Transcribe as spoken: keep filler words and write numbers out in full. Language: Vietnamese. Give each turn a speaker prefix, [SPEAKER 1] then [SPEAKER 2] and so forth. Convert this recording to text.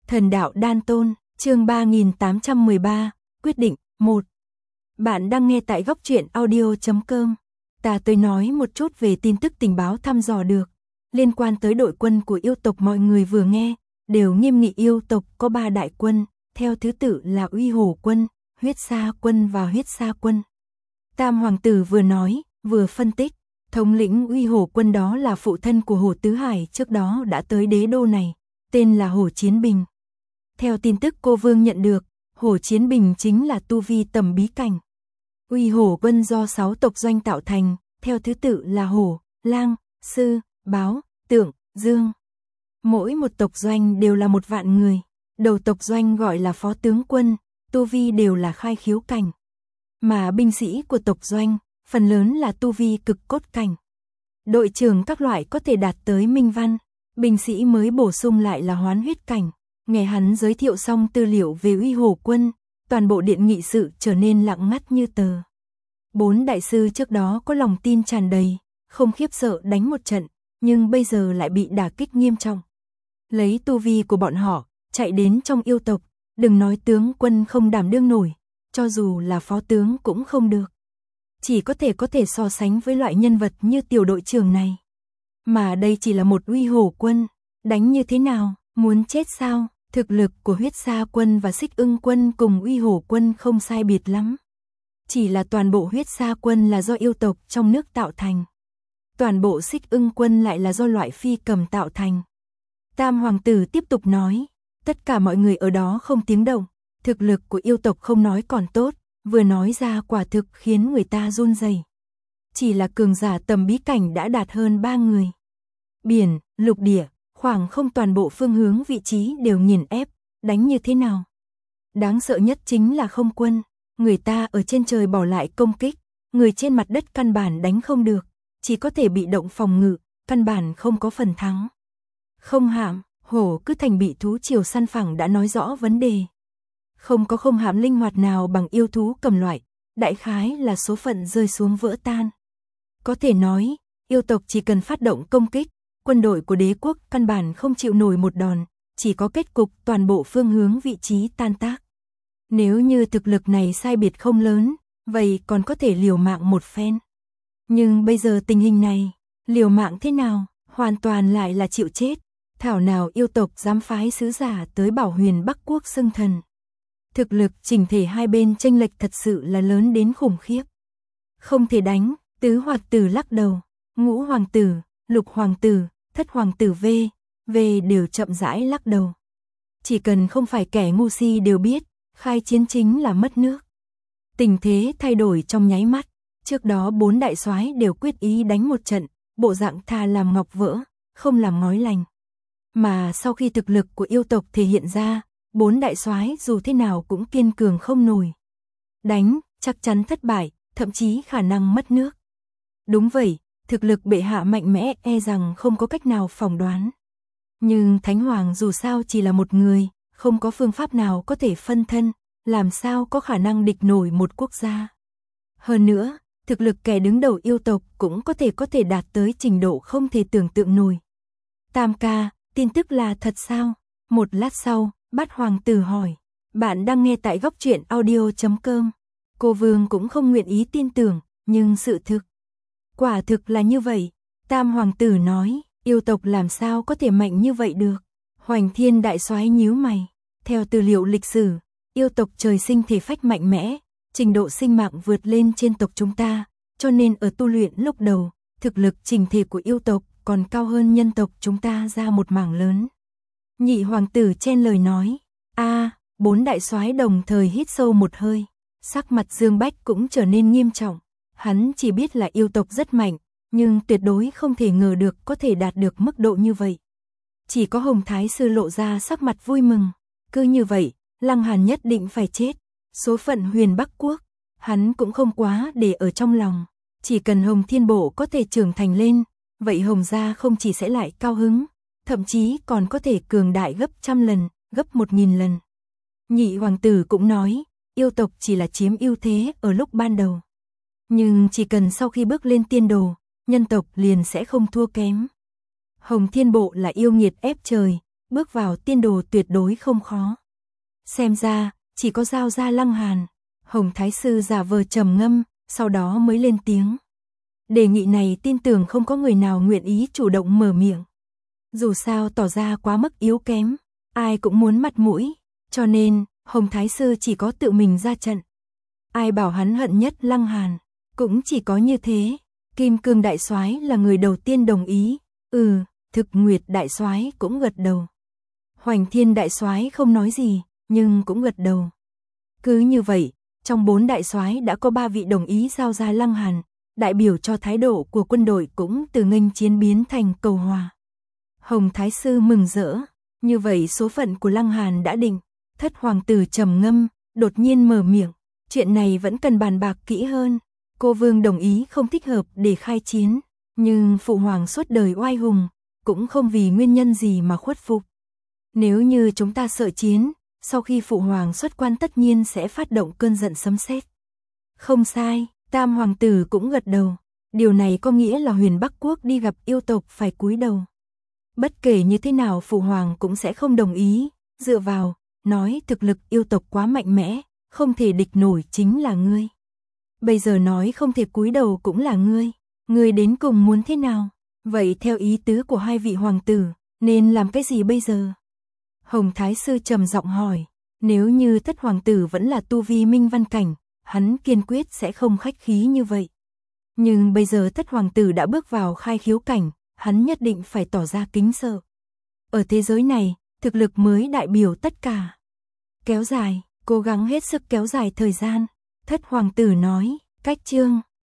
[SPEAKER 1] Thần đạo đan tôn, chương ba nghìn tám trăm mười ba, quyết định, một. Bạn đang nghe tại góc truyện audio chấm com. Ta tới nói một chút về tin tức tình báo thăm dò được. Liên quan tới đội quân của yêu tộc mọi người vừa nghe, đều nghiêm nghị yêu tộc có ba đại quân, theo thứ tự là Uy Hổ quân, Huyết Sa quân và Huyết Sa quân. Tam hoàng tử vừa nói, vừa phân tích, thống lĩnh Uy Hổ quân đó là phụ thân của Hổ Tứ Hải trước đó đã tới đế đô này, tên là Hổ Chiến Bình. Theo tin tức cô Vương nhận được, Hổ Chiến Bình chính là tu vi tầm bí cảnh. Uy Hổ quân do sáu tộc doanh tạo thành, theo thứ tự là Hổ, Lang, Sư, Báo, Tượng, Dương. Mỗi một tộc doanh đều là một vạn người, đầu tộc doanh gọi là phó tướng quân, tu vi đều là khai khiếu cảnh. Mà binh sĩ của tộc doanh, phần lớn là tu vi cực cốt cảnh. Đội trưởng các loại có thể đạt tới minh văn, binh sĩ mới bổ sung lại là hoán huyết cảnh. Nghe hắn giới thiệu xong tư liệu về Uy Hổ quân, toàn bộ điện nghị sự trở nên lặng ngắt như tờ. Bốn đại sư trước đó có lòng tin tràn đầy, không khiếp sợ đánh một trận, nhưng bây giờ lại bị đả kích nghiêm trọng. Lấy tu vi của bọn họ, chạy đến trong yêu tộc, đừng nói tướng quân không đảm đương nổi, cho dù là phó tướng cũng không được. Chỉ có thể có thể so sánh với loại nhân vật như tiểu đội trưởng này. Mà đây chỉ là một Uy Hổ quân, đánh như thế nào, muốn chết sao? Thực lực của Huyết Sa quân và Xích Ưng quân cùng Uy Hổ quân không sai biệt lắm. Chỉ là toàn bộ Huyết Sa quân là do yêu tộc trong nước tạo thành. Toàn bộ Xích Ưng quân lại là do loại phi cầm tạo thành. Tam hoàng tử tiếp tục nói, tất cả mọi người ở đó không tiếng động, thực lực của yêu tộc không nói còn tốt, vừa nói ra quả thực khiến người ta run rẩy. Chỉ là cường giả tầm bí cảnh đã đạt hơn ba người. Biển, lục địa, khoảng không toàn bộ phương hướng vị trí đều nghiền ép, đánh như thế nào? Đáng sợ nhất chính là không quân, người ta ở trên trời bỏ lại công kích, người trên mặt đất căn bản đánh không được, chỉ có thể bị động phòng ngự, căn bản không có phần thắng. Không hạm, hổ cứ thành bị thú triều săn phẳng đã nói rõ vấn đề. Không có không hạm linh hoạt nào bằng yêu thú cầm loại, đại khái là số phận rơi xuống vỡ tan. Có thể nói, yêu tộc chỉ cần phát động công kích, quân đội của đế quốc căn bản không chịu nổi một đòn, chỉ có kết cục toàn bộ phương hướng vị trí tan tác. Nếu như thực lực này sai biệt không lớn, vậy còn có thể liều mạng một phen. Nhưng bây giờ tình hình này, liều mạng thế nào, hoàn toàn lại là chịu chết. Thảo nào yêu tộc dám phái sứ giả tới Bảo Huyền Bắc quốc xưng thần. Thực lực chỉnh thể hai bên chênh lệch thật sự là lớn đến khủng khiếp. Không thể đánh, tứ hoàng tử lắc đầu, ngũ hoàng tử, lục hoàng tử, thất hoàng tử V, V đều chậm rãi lắc đầu. Chỉ cần không phải kẻ ngu si đều biết, khai chiến chính là mất nước. Tình thế thay đổi trong nháy mắt, trước đó bốn đại soái đều quyết ý đánh một trận, bộ dạng thà làm ngọc vỡ, không làm ngói lành. Mà sau khi thực lực của yêu tộc thể hiện ra, bốn đại soái dù thế nào cũng kiên cường không nổi. Đánh, chắc chắn thất bại, thậm chí khả năng mất nước. Đúng vậy, thực lực bệ hạ mạnh mẽ e rằng không có cách nào phỏng đoán. Nhưng Thánh Hoàng dù sao chỉ là một người, không có phương pháp nào có thể phân thân, làm sao có khả năng địch nổi một quốc gia. Hơn nữa, thực lực kẻ đứng đầu yêu tộc cũng có thể có thể đạt tới trình độ không thể tưởng tượng nổi. Tam ca, tin tức là thật sao? Một lát sau, Bát hoàng tử hỏi, bạn đang nghe tại góc truyện audio chấm com. Cô Vương cũng không nguyện ý tin tưởng, nhưng sự thực. Quả thực là như vậy. Tam hoàng tử nói, yêu tộc làm sao có thể mạnh như vậy được. Hoành Thiên đại soái nhíu mày. Theo tư liệu lịch sử, yêu tộc trời sinh thể phách mạnh mẽ, trình độ sinh mạng vượt lên trên tộc chúng ta, cho nên ở tu luyện lúc đầu, thực lực trình thể của yêu tộc còn cao hơn nhân tộc chúng ta ra một mảng lớn. Nhị hoàng tử chen lời nói, a, bốn đại soái đồng thời hít sâu một hơi, sắc mặt Dương Bách cũng trở nên nghiêm trọng. Hắn chỉ biết là yêu tộc rất mạnh, nhưng tuyệt đối không thể ngờ được có thể đạt được mức độ như vậy. Chỉ có Hồng Thái sư lộ ra sắc mặt vui mừng, cứ như vậy, Lăng Hàn nhất định phải chết. Số phận Huyền Bắc quốc, hắn cũng không quá để ở trong lòng, chỉ cần Hồng Thiên Bộ có thể trưởng thành lên, vậy Hồng gia không chỉ sẽ lại cao hứng, thậm chí còn có thể cường đại gấp trăm lần, gấp một nghìn lần. Nhị hoàng tử cũng nói, yêu tộc chỉ là chiếm ưu thế ở lúc ban đầu. Nhưng chỉ cần sau khi bước lên tiên đồ, nhân tộc liền sẽ không thua kém. Hồng Thiên Bộ là yêu nghiệt ép trời, bước vào tiên đồ tuyệt đối không khó. Xem ra, chỉ có giao ra Lăng Hàn. Hồng Thái Sư giả vờ trầm ngâm, sau đó mới lên tiếng. Đề nghị này tin tưởng không có người nào nguyện ý chủ động mở miệng. Dù sao tỏ ra quá mức yếu kém, ai cũng muốn mặt mũi, cho nên, Hồng Thái Sư chỉ có tự mình ra trận. Ai bảo hắn hận nhất Lăng Hàn, cũng chỉ có như thế. Kim Cương Đại Soái là người đầu tiên đồng ý, ừ, Thực Nguyệt Đại Soái cũng gật đầu. Hoành Thiên Đại Soái không nói gì, nhưng cũng gật đầu. Cứ như vậy, trong bốn đại soái đã có ba vị đồng ý giao ra Lăng Hàn, đại biểu cho thái độ của quân đội cũng từ nghênh chiến biến thành cầu hòa. Hồng Thái Sư mừng rỡ, như vậy số phận của Lăng Hàn đã định. Thất hoàng tử trầm ngâm, đột nhiên mở miệng, chuyện này vẫn cần bàn bạc kỹ hơn. Cô vương đồng ý không thích hợp để khai chiến, nhưng phụ hoàng suốt đời oai hùng, cũng không vì nguyên nhân gì mà khuất phục. Nếu như chúng ta sợ chiến, sau khi phụ hoàng xuất quan tất nhiên sẽ phát động cơn giận sấm sét. Không sai, tam hoàng tử cũng gật đầu. Điều này có nghĩa là Huyền Bắc Quốc đi gặp yêu tộc phải cúi đầu. Bất kể như thế nào phụ hoàng cũng sẽ không đồng ý, dựa vào, nói thực lực yêu tộc quá mạnh mẽ, không thể địch nổi chính là ngươi. Bây giờ nói không thể cúi đầu cũng là ngươi, ngươi đến cùng muốn thế nào? Vậy theo ý tứ của hai vị hoàng tử, nên làm cái gì bây giờ? Hồng Thái Sư trầm giọng hỏi, nếu như thất hoàng tử vẫn là tu vi minh văn cảnh, hắn kiên quyết sẽ không khách khí như vậy. Nhưng bây giờ thất hoàng tử đã bước vào khai khiếu cảnh, hắn nhất định phải tỏ ra kính sợ. Ở thế giới này, thực lực mới đại biểu tất cả. Kéo dài, cố gắng hết sức kéo dài thời gian. Thất hoàng tử nói, cách chương